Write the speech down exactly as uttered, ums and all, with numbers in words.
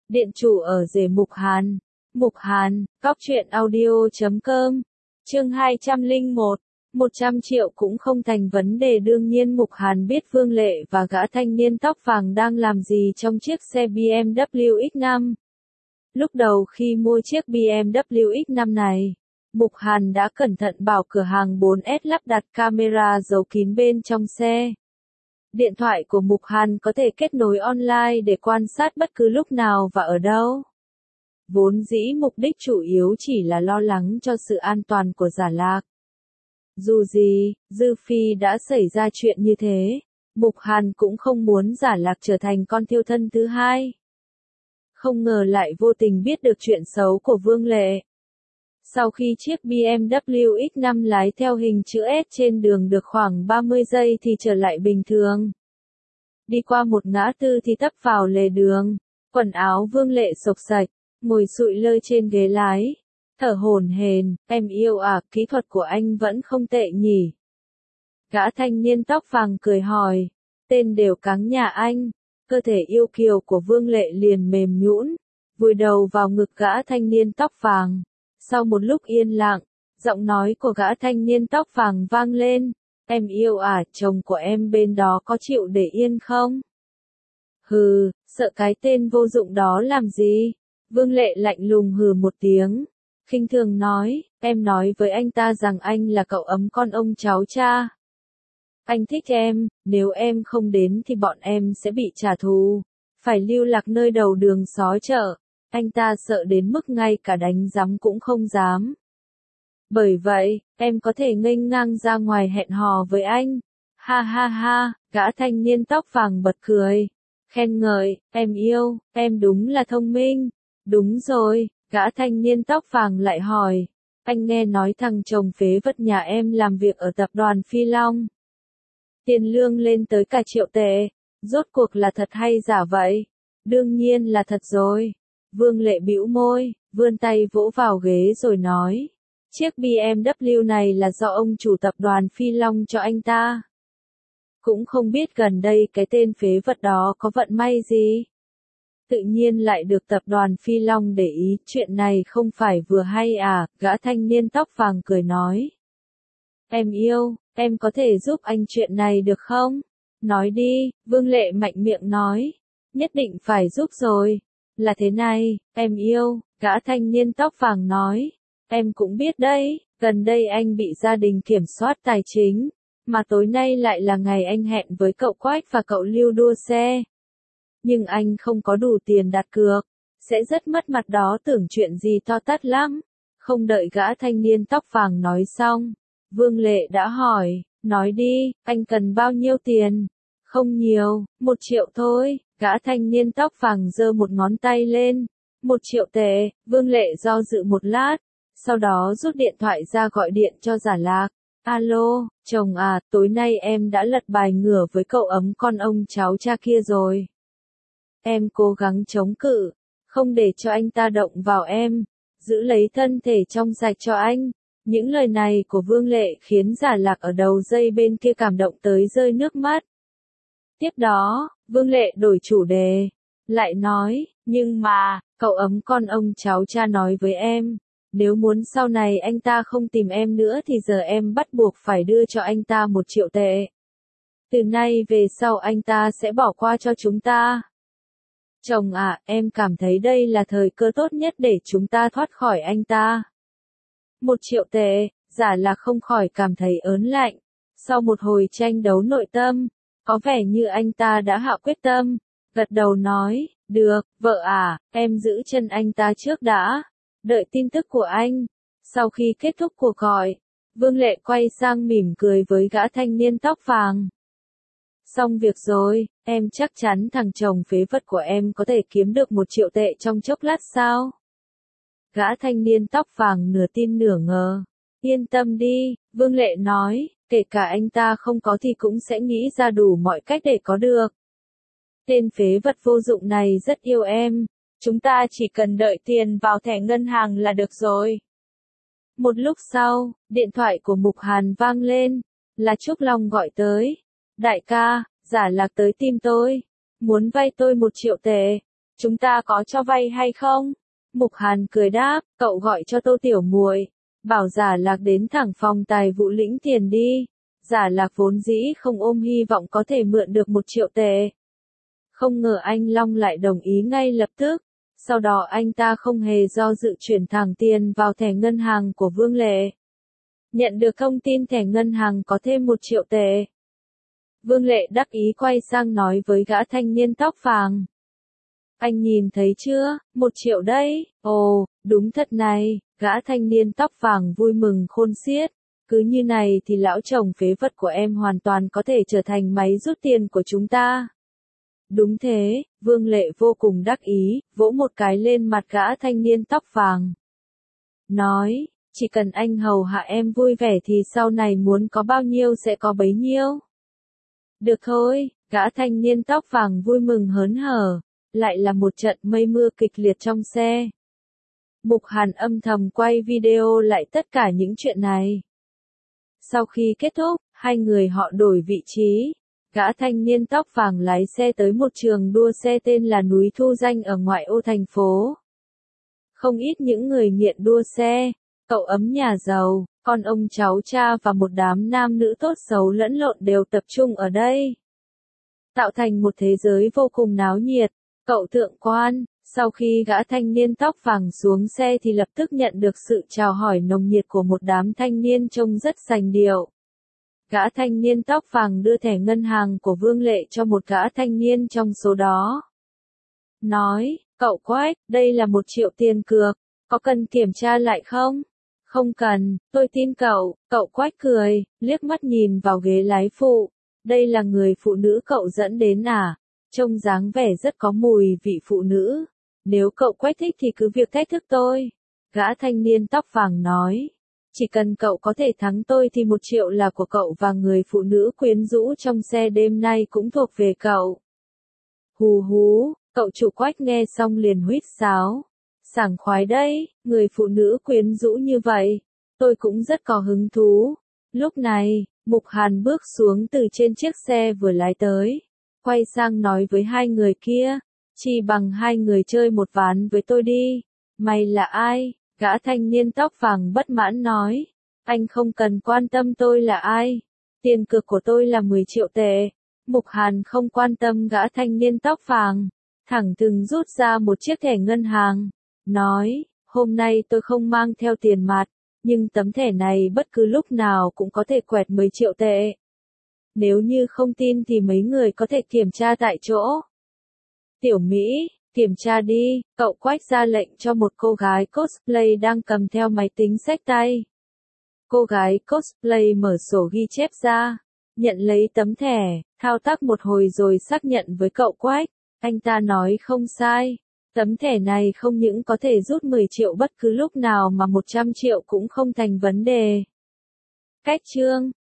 Điện chủ ở rể Mục Hàn. Mục Hàn, cóc truyện audio chấm com. Chương hai trăm lẻ một. một trăm triệu cũng không thành vấn đề. Đương nhiên Mục Hàn biết Vương Lệ và gã thanh niên tóc vàng đang làm gì trong chiếc xe bê em vê X năm. Lúc đầu khi mua chiếc bê em vê X năm này, Mục Hàn đã cẩn thận bảo cửa hàng bốn S lắp đặt camera giấu kín bên trong xe. Điện thoại của Mục Hàn có thể kết nối online để quan sát bất cứ lúc nào và ở đâu. Vốn dĩ mục đích chủ yếu chỉ là lo lắng cho sự an toàn của Giả Lạc. Dù gì, Dư Phi đã xảy ra chuyện như thế, Mục Hàn cũng không muốn Giả Lạc trở thành con thiêu thân thứ hai. Không ngờ lại vô tình biết được chuyện xấu của Vương Lệ. Sau khi chiếc bê em vê X năm lái theo hình chữ S trên đường được khoảng ba mươi giây thì trở lại bình thường. Đi qua một ngã tư thì tấp vào lề đường, quần áo Vương Lệ xộc xạch, ngồi sụi lơi trên ghế lái, thở hổn hển. Em yêu à, kỹ thuật của anh vẫn không tệ nhỉ? Gã thanh niên tóc vàng cười hỏi, tên đều cáng nhà anh. Cơ thể yêu kiều của Vương Lệ liền mềm nhũn, vùi đầu vào ngực gã thanh niên tóc vàng. Sau một lúc yên lặng, giọng nói của gã thanh niên tóc vàng vang lên, em yêu à, chồng của em bên đó có chịu để yên không? Hừ, sợ cái tên vô dụng đó làm gì? Vương Lệ lạnh lùng hừ một tiếng, khinh thường nói, em nói với anh ta rằng anh là cậu ấm con ông cháu cha. Anh thích em, nếu em không đến thì bọn em sẽ bị trả thù, phải lưu lạc nơi đầu đường xó chợ. Anh ta sợ đến mức ngay cả đánh giám cũng không dám. Bởi vậy, em có thể nghênh ngang ra ngoài hẹn hò với anh. Ha ha ha, gã thanh niên tóc vàng bật cười, khen ngợi, em yêu, em đúng là thông minh. Đúng rồi, gã thanh niên tóc vàng lại hỏi, anh nghe nói thằng chồng phế vật nhà em làm việc ở tập đoàn Phi Long. Tiền lương lên tới cả triệu tệ, rốt cuộc là thật hay giả vậy? Đương nhiên là thật rồi. Vương Lệ bĩu môi, vươn tay vỗ vào ghế rồi nói, chiếc bê em vê này là do ông chủ tập đoàn Phi Long cho anh ta. Cũng không biết gần đây cái tên phế vật đó có vận may gì. Tự nhiên lại được tập đoàn Phi Long để ý, chuyện này không phải vừa hay à? Gã thanh niên tóc vàng cười nói. Em yêu, em có thể giúp anh chuyện này được không? Nói đi, Vương Lệ mạnh miệng nói, nhất định phải giúp rồi. Là thế này, em yêu, gã thanh niên tóc vàng nói, em cũng biết đấy, gần đây anh bị gia đình kiểm soát tài chính, mà tối nay lại là ngày anh hẹn với cậu Quách và cậu Lưu đua xe. Nhưng anh không có đủ tiền đặt cược, sẽ rất mất mặt đó, tưởng chuyện gì to tát lắm. Không đợi gã thanh niên tóc vàng nói xong, Vương Lệ đã hỏi, nói đi, anh cần bao nhiêu tiền? Không nhiều, một triệu thôi. Gã thanh niên tóc vàng giơ một ngón tay lên, một triệu tệ. Vương Lệ do dự một lát, sau đó rút điện thoại ra gọi điện cho Giả Lạc. Alo, chồng à, tối nay em đã lật bài ngửa với cậu ấm con ông cháu cha kia rồi. Em cố gắng chống cự, không để cho anh ta động vào em, giữ lấy thân thể trong sạch cho anh. Những lời này của Vương Lệ khiến Giả Lạc ở đầu dây bên kia cảm động tới rơi nước mắt. Tiếp đó, Vương Lệ đổi chủ đề, lại nói, nhưng mà, cậu ấm con ông cháu cha nói với em, nếu muốn sau này anh ta không tìm em nữa thì giờ em bắt buộc phải đưa cho anh ta một triệu tệ. Từ nay về sau anh ta sẽ bỏ qua cho chúng ta. Chồng à, em cảm thấy đây là thời cơ tốt nhất để chúng ta thoát khỏi anh ta. Một triệu tệ, Giả Lạc không khỏi cảm thấy ớn lạnh. Sau một hồi tranh đấu nội tâm, có vẻ như anh ta đã hạ quyết tâm, gật đầu nói, được, vợ à, em giữ chân anh ta trước đã, đợi tin tức của anh. Sau khi kết thúc cuộc gọi, Vương Lệ quay sang mỉm cười với gã thanh niên tóc vàng. Xong việc rồi, em chắc chắn thằng chồng phế vật của em có thể kiếm được một triệu tệ trong chốc lát sao? Gã thanh niên tóc vàng nửa tin nửa ngờ. Yên tâm đi, Vương Lệ nói, kể cả anh ta không có thì cũng sẽ nghĩ ra đủ mọi cách để có được. Tên phế vật vô dụng này rất yêu em, chúng ta chỉ cần đợi tiền vào thẻ ngân hàng là được rồi. Một lúc sau, điện thoại của Mục Hàn vang lên, là Trúc Long gọi tới. Đại ca, Giả Lạc tới tìm tôi, muốn vay tôi một triệu tệ. chúng ta có cho vay hay không? Mục Hàn cười đáp, cậu gọi cho Tô Tiểu Muội, bảo Giả Lạc đến thẳng phòng tài vụ lĩnh tiền đi. Giả Lạc vốn dĩ không ôm hy vọng có thể mượn được một triệu tệ. Không ngờ anh Long lại đồng ý ngay lập tức. Sau đó anh ta không hề do dự chuyển thẳng tiền vào thẻ ngân hàng của Vương Lệ. Nhận được thông tin thẻ ngân hàng có thêm một triệu tệ. Vương Lệ đắc ý quay sang nói với gã thanh niên tóc vàng. Anh nhìn thấy chưa, một triệu đấy, ồ, đúng thật này, gã thanh niên tóc vàng vui mừng khôn xiết. Cứ như này thì lão chồng phế vật của em hoàn toàn có thể trở thành máy rút tiền của chúng ta. Đúng thế, Vương Lệ vô cùng đắc ý, vỗ một cái lên mặt gã thanh niên tóc vàng. Nói, chỉ cần anh hầu hạ em vui vẻ thì sau này muốn có bao nhiêu sẽ có bấy nhiêu. Được thôi, gã thanh niên tóc vàng vui mừng hớn hở, lại là một trận mây mưa kịch liệt trong xe. Mục Hàn âm thầm quay video lại tất cả những chuyện này. Sau khi kết thúc, hai người họ đổi vị trí. Gã thanh niên tóc vàng lái xe tới một trường đua xe tên là Núi Thu Danh ở ngoại ô thành phố. Không ít những người nghiện đua xe, cậu ấm nhà giàu, con ông cháu cha và một đám nam nữ tốt xấu lẫn lộn đều tập trung ở đây. Tạo thành một thế giới vô cùng náo nhiệt. Cậu thượng quan, sau khi gã thanh niên tóc vàng xuống xe thì lập tức nhận được sự chào hỏi nồng nhiệt của một đám thanh niên trông rất sành điệu. Gã thanh niên tóc vàng đưa thẻ ngân hàng của Vương Lệ cho một gã thanh niên trong số đó. Nói, cậu Quách, đây là một triệu tiền cược, có cần kiểm tra lại không? Không cần, tôi tin cậu, cậu Quách cười, liếc mắt nhìn vào ghế lái phụ. Đây là người phụ nữ cậu dẫn đến à? Trông dáng vẻ rất có mùi vị phụ nữ. Nếu cậu Quách thích thì cứ việc thách thức tôi. Gã thanh niên tóc vàng nói. Chỉ cần cậu có thể thắng tôi thì một triệu là của cậu và người phụ nữ quyến rũ trong xe đêm nay cũng thuộc về cậu. Hù hú, cậu chủ Quách nghe xong liền huýt sáo. Sảng khoái đấy, người phụ nữ quyến rũ như vậy. Tôi cũng rất có hứng thú. Lúc này, Mục Hàn bước xuống từ trên chiếc xe vừa lái tới. Quay sang nói với hai người kia. Chỉ bằng hai người chơi một ván với tôi đi. Mày là ai? Gã thanh niên tóc vàng bất mãn nói. Anh không cần quan tâm tôi là ai. Tiền cược của tôi là mười triệu tệ. Mục Hàn không quan tâm gã thanh niên tóc vàng. Thẳng thừng rút ra một chiếc thẻ ngân hàng. Nói, hôm nay tôi không mang theo tiền mặt. Nhưng tấm thẻ này bất cứ lúc nào cũng có thể quẹt mười triệu tệ. Nếu như không tin thì mấy người có thể kiểm tra tại chỗ. Tiểu Mỹ, kiểm tra đi, cậu Quách ra lệnh cho một cô gái cosplay đang cầm theo máy tính xách tay. Cô gái cosplay mở sổ ghi chép ra, nhận lấy tấm thẻ, thao tác một hồi rồi xác nhận với cậu Quách. Anh ta nói không sai, tấm thẻ này không những có thể rút mười triệu bất cứ lúc nào mà một trăm triệu cũng không thành vấn đề. Cách chương